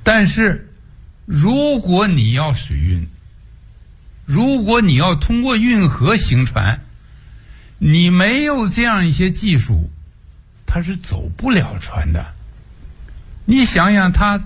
但是如果你要水运，如果你要通过运河行船，你没有这样一些技术，它是走不了船的。你想想，它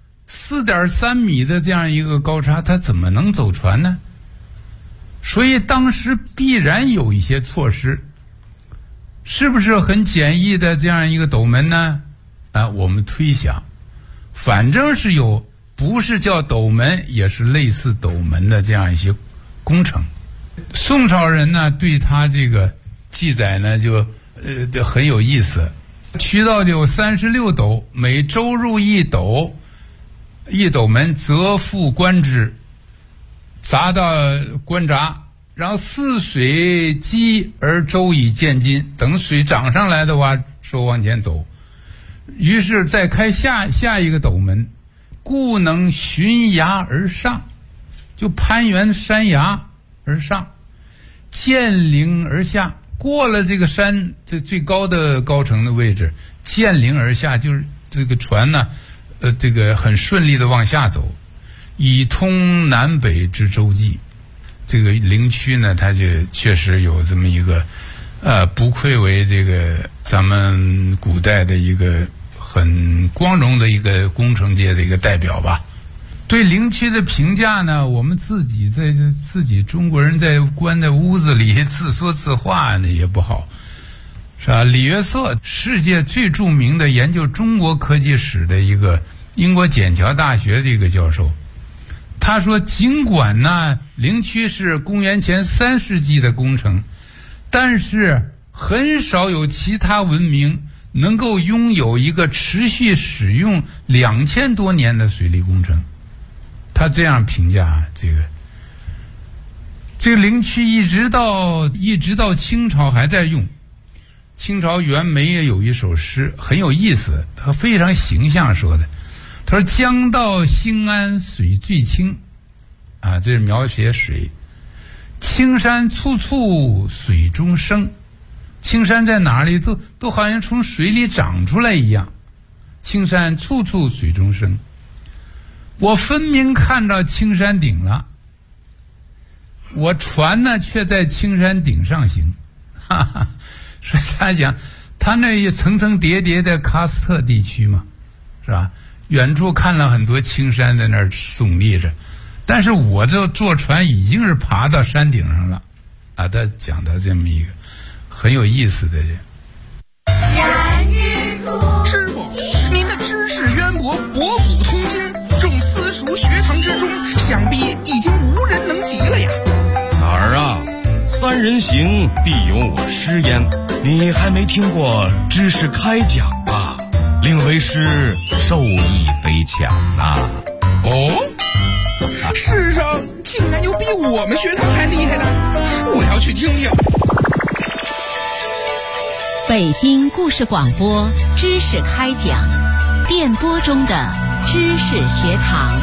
4.3米的这样一个高差，它怎么能走船呢？所以当时必然有一些措施，是不是很简易的这样一个斗门呢？我们推想，反正是有，不是叫斗门，也是类似斗门的这样一些工程。宋朝人呢，对他这个记载呢，就很有意思。渠道有36斗，每周入1斗，一斗门则复关之，砸到关闸，然后泗水积而周以渐进，等水涨上来的话，说往前走。于是再开下一个斗门，故能循崖而上，就攀援山崖而上，见陵而下，过了这个山这最高的高程的位置，见陵而下，就是这个船呢，这个很顺利的往下走，以通南北之洲际。这个灵区呢，它就确实有这么一个，不愧为这个咱们古代的一个很光荣的一个工程界的一个代表吧。对灵区的评价呢，我们自己中国人在关在屋子里自说自话呢也不好，是吧？李约瑟，世界最著名的研究中国科技史的一个英国剑桥大学的一个教授，他说，尽管呢灵区是公元前3世纪的工程，但是很少有其他文明能够拥有一个持续使用2000多年的水利工程。他这样评价这个灵区一直到清朝还在用。清朝袁枚也有一首诗很有意思，他非常形象说的，他说江到兴安水最清，这是描写水。青山簇簇水中生，青山在哪里都好像从水里长出来一样。青山簇簇水中生，我分明看到青山顶了，我船呢却在青山顶上行。哈哈，所以他讲，他那一层层叠叠的喀斯特地区嘛，是吧？远处看了很多青山在那儿耸立着，但是我这坐船已经是爬到山顶上了。他讲到这么一个很有意思的人。 师傅，您的知识渊博，博古通今，众私塾学堂之中，想必已经无人能及了呀。 哪儿啊？3人行，必有我师焉。你还没听过知识开讲吧？令为师受益匪浅呐。 哦，世上竟然有比我们学堂还厉害的，我要去听听。 北京故事广播知识开讲，电波中的知识学堂。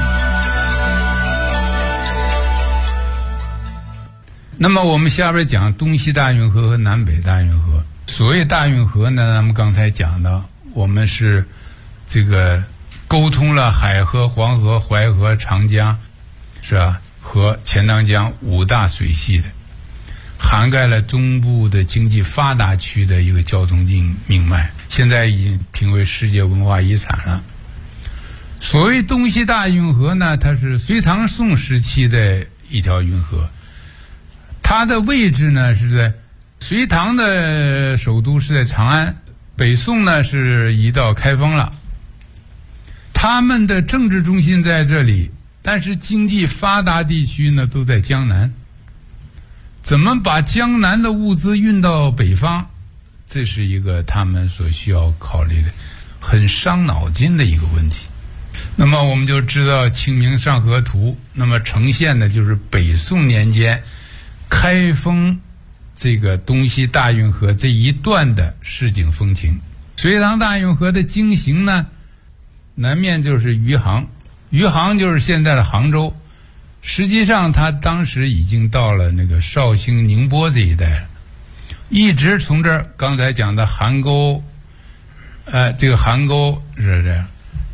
那么我们下边讲东西大运河和南北大运河。所谓大运河呢，咱们刚才讲的，我们是这个沟通了海河、黄河、淮河、长江，是吧？和钱塘江5大水系的，涵盖了中部的经济发达区的一个交通命脉，现在已经评为世界文化遗产了。所谓东西大运河呢，它是隋唐宋时期的一条运河，它的位置呢是在隋唐的首都是在长安，北宋呢是移到开封了。他们的政治中心在这里，但是经济发达地区呢都在江南。怎么把江南的物资运到北方，这是一个他们所需要考虑的很伤脑筋的一个问题。那么我们就知道《清明上河图》那么呈现的就是北宋年间开封这个东西大运河这一段的市井风情。隋唐大运河的经行呢，南面就是余杭，余杭就是现在的杭州，实际上他当时已经到了那个绍兴、宁波这一带了，一直从这儿刚才讲的邗沟，这个邗沟是这样，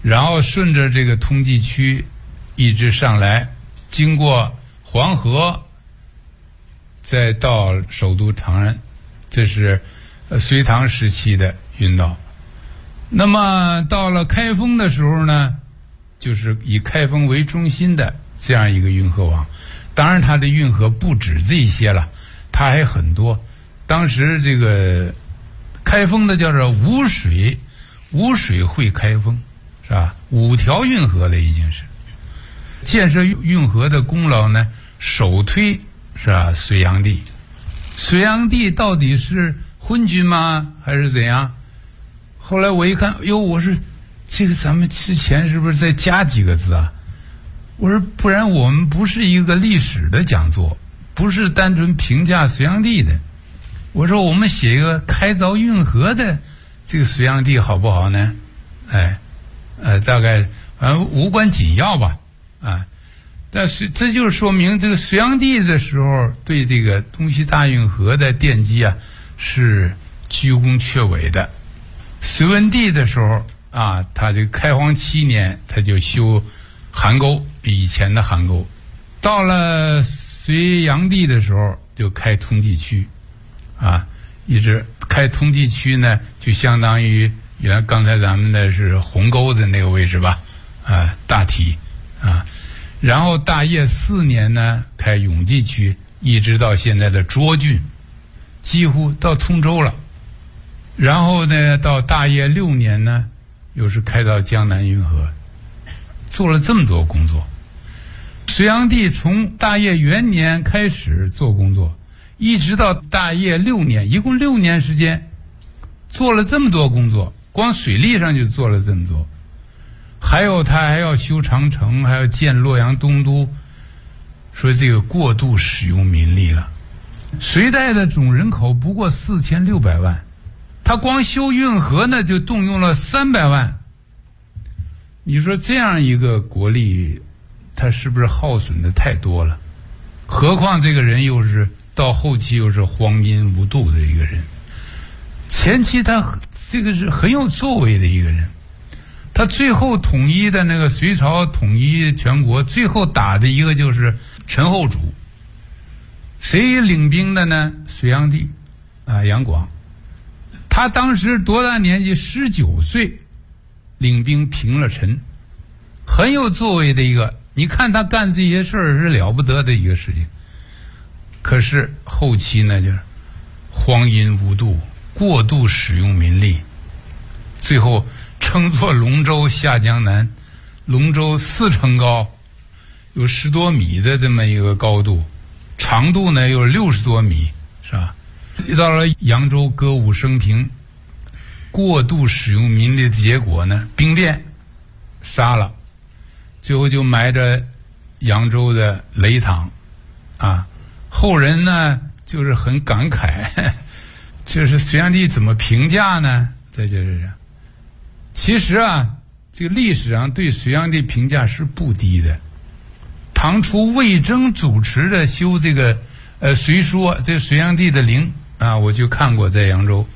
然后顺着这个通济区一直上来，经过黄河，再到首都长安，这是隋唐时期的运道。那么到了开封的时候呢，就是以开封为中心的这样一个运河网。当然它的运河不止这些了，它还很多。当时这个开封的叫做五水汇开封，是吧？5条运河的已经是建设运河的功劳呢，首推是吧？隋炀帝。隋炀帝到底是昏君吗？还是怎样？后来我一看，哟，我说这个咱们之前是不是再加几个字啊？我说不然我们不是一个历史的讲座，不是单纯评价隋炀帝的。我说我们写一个开凿运河的这个隋炀帝好不好呢？大概无关紧要吧，但是这就是说明这个隋炀帝的时候对这个东西大运河的奠基啊是居功厥伟的。隋文帝的时候他这个开皇7年他就修邗沟，以前的邗沟。到了隋炀帝的时候就开通济区，一直开通济区呢，就相当于刚才咱们的是鸿沟的那个位置吧，大体然后大业4年呢开永济区，一直到现在的涿郡，几乎到通州了。然后呢到大业6年呢又是开到江南运河，做了这么多工作。隋炀帝从大业元年开始做工作，一直到大业6年，一共6年时间做了这么多工作，光水利上就做了这么多。还有他还要修长城，还要建洛阳东都，说这个过度使用民力了。隋代的总人口不过4600万，他光修运河呢就动用了300万。你说这样一个国力，他是不是耗损的太多了？何况这个人又是到后期又是荒淫无度的一个人，前期他这个是很有作为的一个人。他最后统一的那个隋朝统一全国，最后打的一个就是陈后主。谁领兵的呢？隋炀帝杨广。他当时多大年纪？19岁，领兵平了陈，很有作为的一个。你看他干这些事儿是了不得的一个事情。可是后期呢，就是荒淫无度，过度使用民力，最后称作龙舟下江南。龙舟4层高，有10多米的这么一个高度，长度呢有60多米，是吧？到了扬州歌舞升平，过度使用民力的结果呢，兵变杀了，最后就埋着扬州的雷塘后人呢就是很感慨，就是隋炀帝怎么评价呢？这就是其实这个历史上对隋炀帝评价是不低的。唐初魏征主持的修这个隋书，这隋炀帝的陵我就看过，在扬州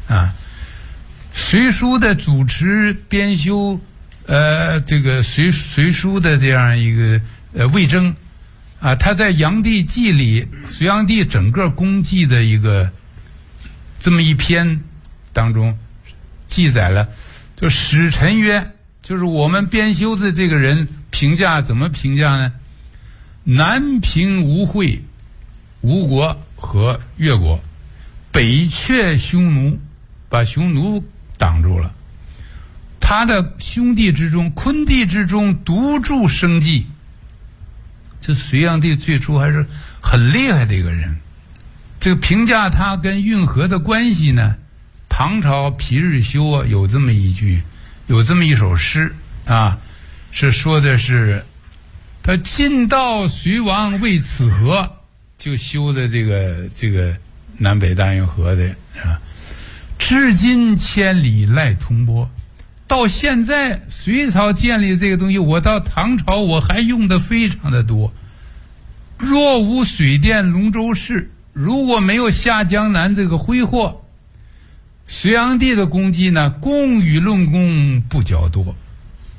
隋书的主持编修这个隋书的这样一个魏征他在《炀帝纪》里，隋炀帝整个功绩的一个这么一篇当中记载了，就使臣曰，就是我们编修的这个人评价怎么评价呢？南平吴会、吴国和越国，北却匈奴，把匈奴挡住了。他的兄弟之中，昆弟之中独著生计。这隋炀帝最初还是很厉害的一个人。这个评价他跟运河的关系呢，唐朝皮日休有这么一句，有这么一首诗是说的是他晋道隋王为此河，就修的这个南北大运河的至今千里赖同波。到现在隋朝建立这个东西，我到唐朝我还用的非常的多。若无水电龙舟式，如果没有下江南这个挥霍，隋炀帝的功绩呢，功与论功不较多。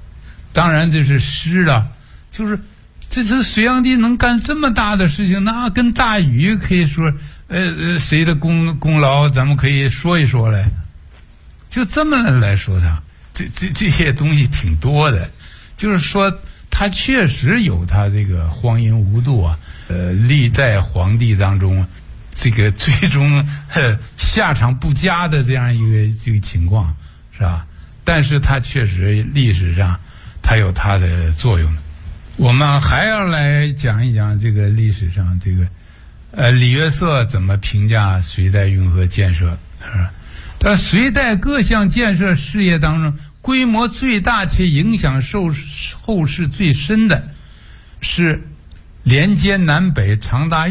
当然这是诗了，就是这次隋炀帝能干这么大的事情，那跟大禹可以说谁的功劳咱们可以说一说来，就这么来说他这些东西挺多的，就是说他确实有他这个荒淫无度啊，历代皇帝当中这个最终下场不佳的这样一个这个情况，是吧？但是他确实历史上他有他的作用。我们还要来讲一讲这个历史上这个李约瑟怎么评价隋代运河建设，是吧？但隋代各项建设事业当中，规模最大且影响后世最深的是连接南北长达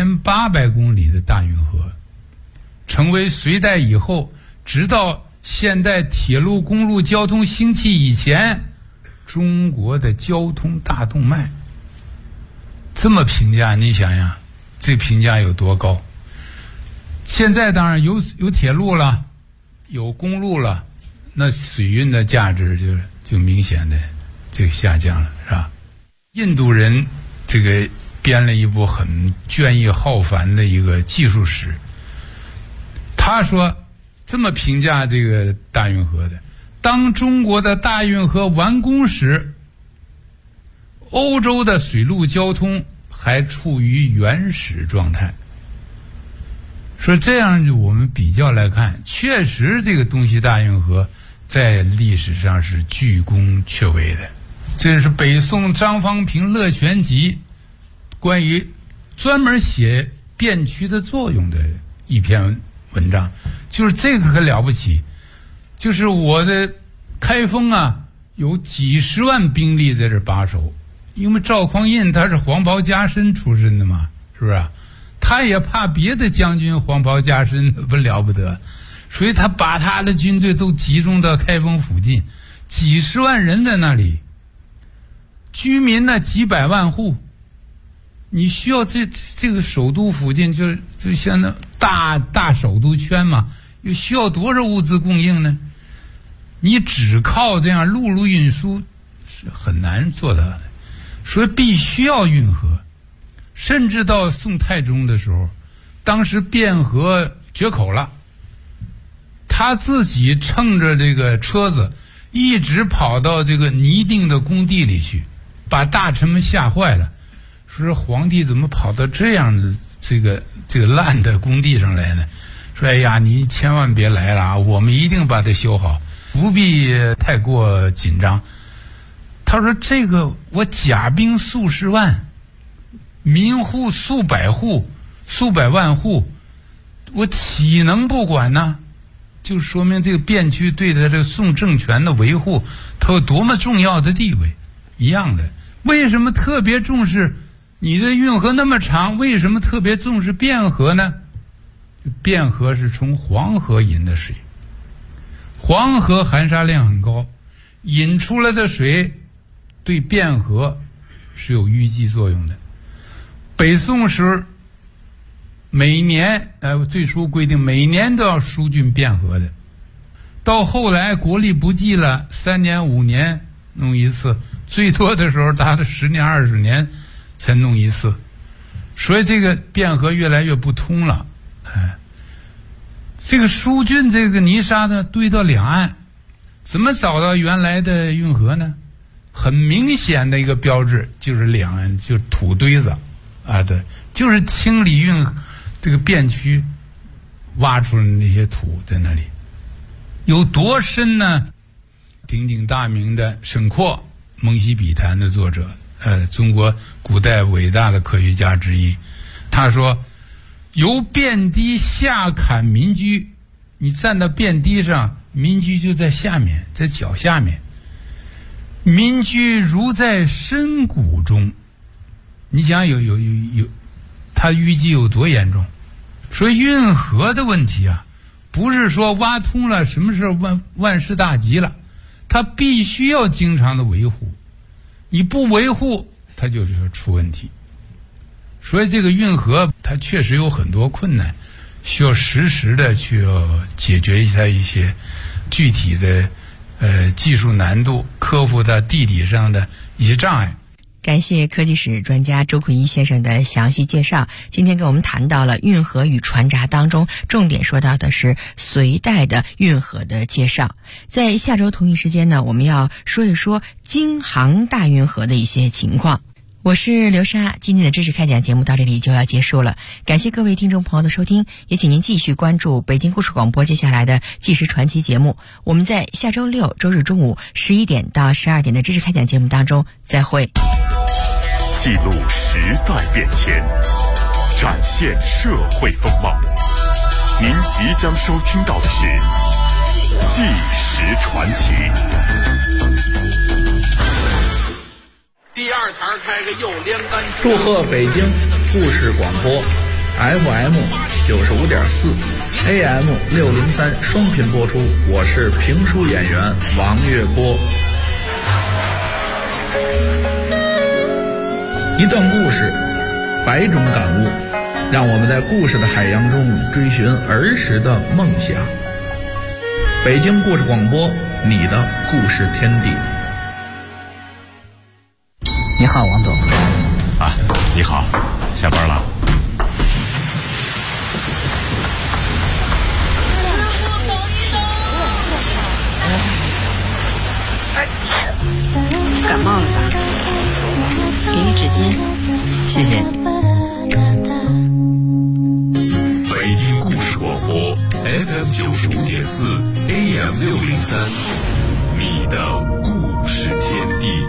1800公里的大运河，成为隋代以后直到现代铁路公路交通兴起以前中国的交通大动脉。这么评价，你想想这评价有多高。现在当然有铁路了，有公路了，那水运的价值就明显的这个下降了，是吧？印度人这个编了一部很隽逸浩繁的一个技术史，他说这么评价这个大运河的：当中国的大运河完工时，欧洲的水陆交通还处于原始状态。说这样我们比较来看，确实这个东西大运河在历史上是居功厥伟的。这是北宋张方平《乐全集》关于专门写汴渠的作用的一篇文章，就是这个可了不起，就是我的开封啊有几十万兵力在这把守，因为赵匡胤他是黄袍加身出身的嘛，是不是啊？他也怕别的将军黄袍加身不了不得，所以他把他的军队都集中到开封附近，几十万人在那里，居民呢几百万户。你需要这个首都附近就像那大首都圈嘛，又需要多少物资供应呢？你只靠这样陆路运输是很难做到的，所以必须要运河。甚至到宋太宗的时候，当时汴河决口了，他自己乘着这个车子一直跑到这个拟定的工地里去，把大臣们吓坏了，说皇帝怎么跑到这样的这个烂的工地上来呢？说哎呀，你千万别来了啊，我们一定把它修好，不必太过紧张。他说这个我甲兵数十万，民户数百户，数百万户，我岂能不管呢？就说明这个汴渠对他这个宋政权的维护，它有多么重要的地位。一样的，为什么特别重视你的运河那么长？为什么特别重视汴河呢？汴河是从黄河引的水，黄河含沙量很高，引出来的水对汴河是有淤积作用的。北宋时每年最初规定每年都要疏浚汴河的，到后来国力不济了，3年5年弄一次，最多的时候达到10年20年才弄一次，所以这个汴河越来越不通了。这个疏浚这个泥沙呢堆到两岸，怎么找到原来的运河呢？很明显的一个标志就是两岸就是土堆子啊，对，就是清理这个汴渠挖出来的那些土在那里。有多深呢？鼎鼎大名的沈括，蒙西笔谈的作者，中国古代伟大的科学家之一，他说由汴堤下坎民居，你站到汴堤上，民居就在下面，在脚下面，民居如在深谷中。你想有它淤积有多严重？所以运河的问题啊，不是说挖通了什么时候万事大吉了，它必须要经常的维护，你不维护它就是出问题。所以这个运河它确实有很多困难，需要实时的去解决一下一些具体的技术难度，克服它地理上的一些障碍。 感谢科技史专家周坤一先生的详细介绍。今天跟我们谈到了运河与船闸当中，重点说到的是隋代的运河的介绍。在下周同一时间呢，我们要说一说京杭大运河的一些情况。我是刘莎，今天的知识开讲节目到这里就要结束了，感谢各位听众朋友的收听，也请您继续关注北京故事广播接下来的纪实传奇节目。我们在下周六周日中午11点到12点的知识开讲节目当中再会。 记录时代变迁，展现社会风貌。您即将收听到的是纪实传奇。 第二台开个右连杆。 祝贺北京故事广播 FM 95.4 AM 603双频播出，我是评书演员王月波。一段故事，100种感悟，让我们在故事的海洋中追寻儿时的梦想。北京故事广播，你的故事天地。 你好，王总。 啊，你好，下班了。 感冒了吧？给你纸巾， 谢谢。 北京故事广播 FM 95.4 AM 603，你的故事天地。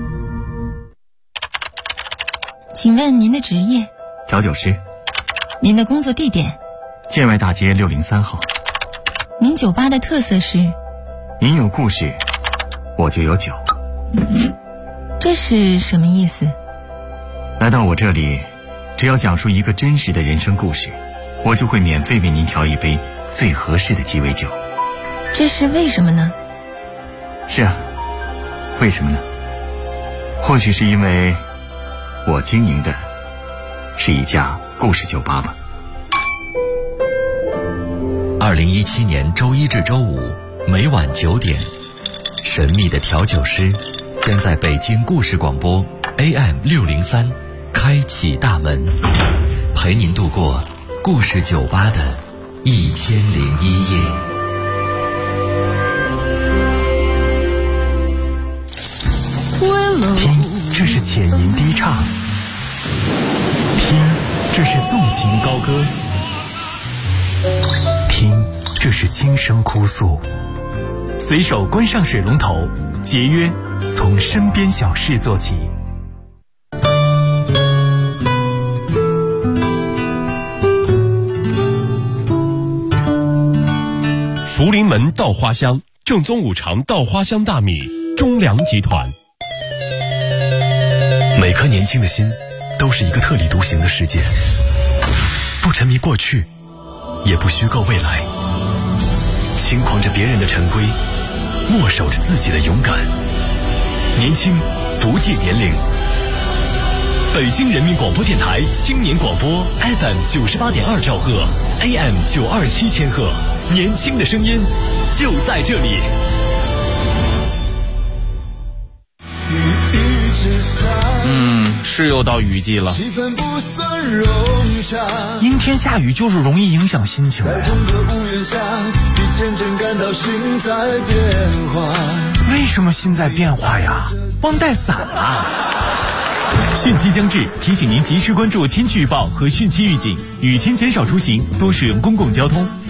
请问您的职业？ 调酒师。 您的工作地点？ 建外大街603号。 您酒吧的特色是？ 您有故事，我就有酒。 这是什么意思？ 来到我这里，只要讲述一个真实的人生故事，我就会免费为您调一杯最合适的鸡尾酒。 这是为什么呢？ 是啊，为什么呢？或许是因为我经营的是一家故事酒吧吧。 2017年周一至周五每晚9点，神秘的调酒师将在北京故事广播 AM 603开启大门，陪您度过故事酒吧的1001夜。 听，这是浅吟低唱；听，这是纵情高歌；听，这是轻声哭诉。随手关上水龙头，节约从身边小事做起。 福临门稻花香，正宗五常稻花香大米，中粮集团。 每颗年轻的心都是一个特立独行的世界，不沉迷过去，也不虚构未来，轻狂着别人的陈规，默守着自己的勇敢。年轻不计年龄。北京人民广播电台青年广播 FM 98.2兆赫 AM 927千赫，年轻的声音就在这里。 是又到雨季了， 阴天下雨就是容易影响心情。为什么心在变化呀？忘带伞了。 汛期将至，提醒您及时关注天气预报和汛期预警，雨天减少出行，多使用公共交通。